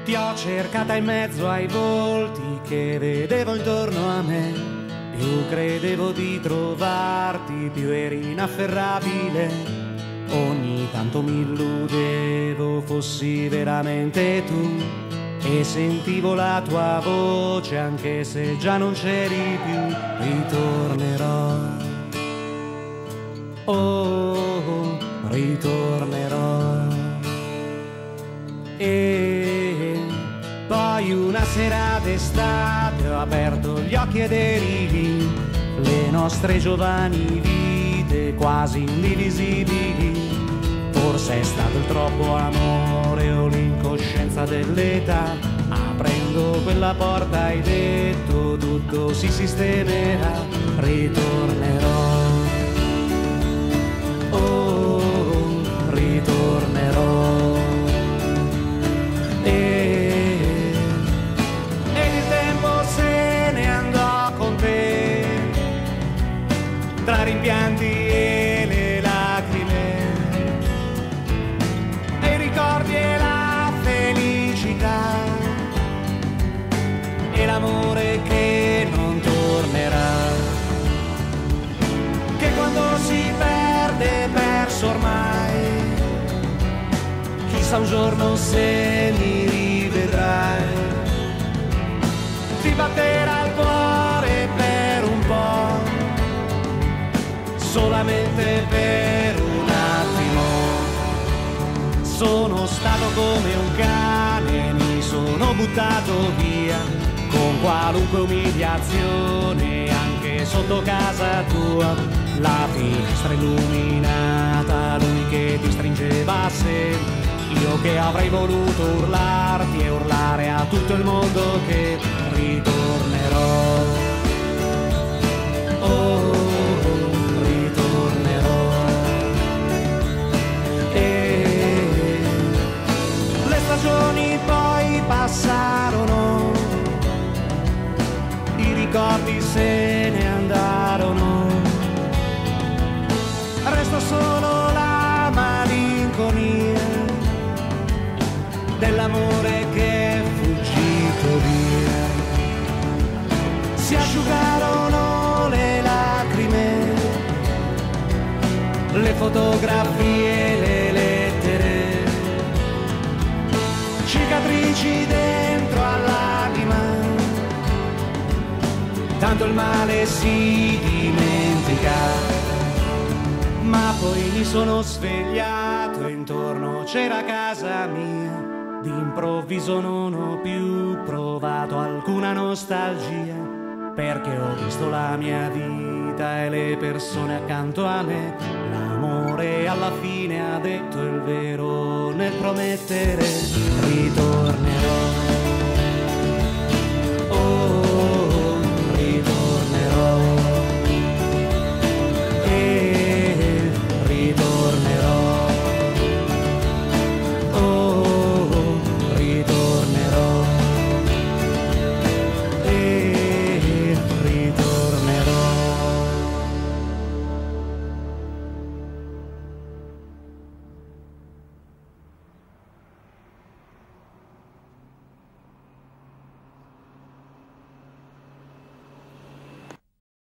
Ti ho cercata in mezzo ai volti che vedevo intorno a me. Più credevo di trovarti, più eri inafferrabile. Ogni tanto mi illudevo fossi veramente tu e sentivo la tua voce anche se già non c'eri più. Ritornerò, oh, ritornerò. E poi una sera d'estate ho aperto gli occhi ed eri lì, le nostre giovani vite quasi indivisibili. Forse è stato il troppo amore o l'incoscienza dell'età. Aprendo quella porta hai detto tutto si sistemerà. Ritornerò, oh, ritornerò. E il tempo se ne andò con te, tra rimpianti e le lacrime, e i ricordi e la felicità, e l'amore che non tornerà, che quando si perde è perso ormai. Chissà un giorno se mi rivedrai, ti batterà il cuore per un po', solamente per un attimo. Sono stato come un cane, mi sono buttato via, con qualunque umiliazione, anche sotto casa tua. La finestra illuminata, lui che ti stringeva a sé, io che avrei voluto urlarti e urlare a tutto il mondo che ritornerò, oh, ritornerò. E le stagioni poi passarono, i ricordi se ne andarono, resta solo la malinconia dell'amore che è fuggito via. Si asciugarono le lacrime, le fotografie, le lettere, cicatrici dentro all'anima, tanto il male si dimentica. Ma poi mi sono svegliato e intorno c'era casa mia. D'improvviso non ho più provato alcuna nostalgia, perché ho visto la mia vita e le persone accanto a me. L'amore alla fine ha detto il vero nel promettere. Ritornerò,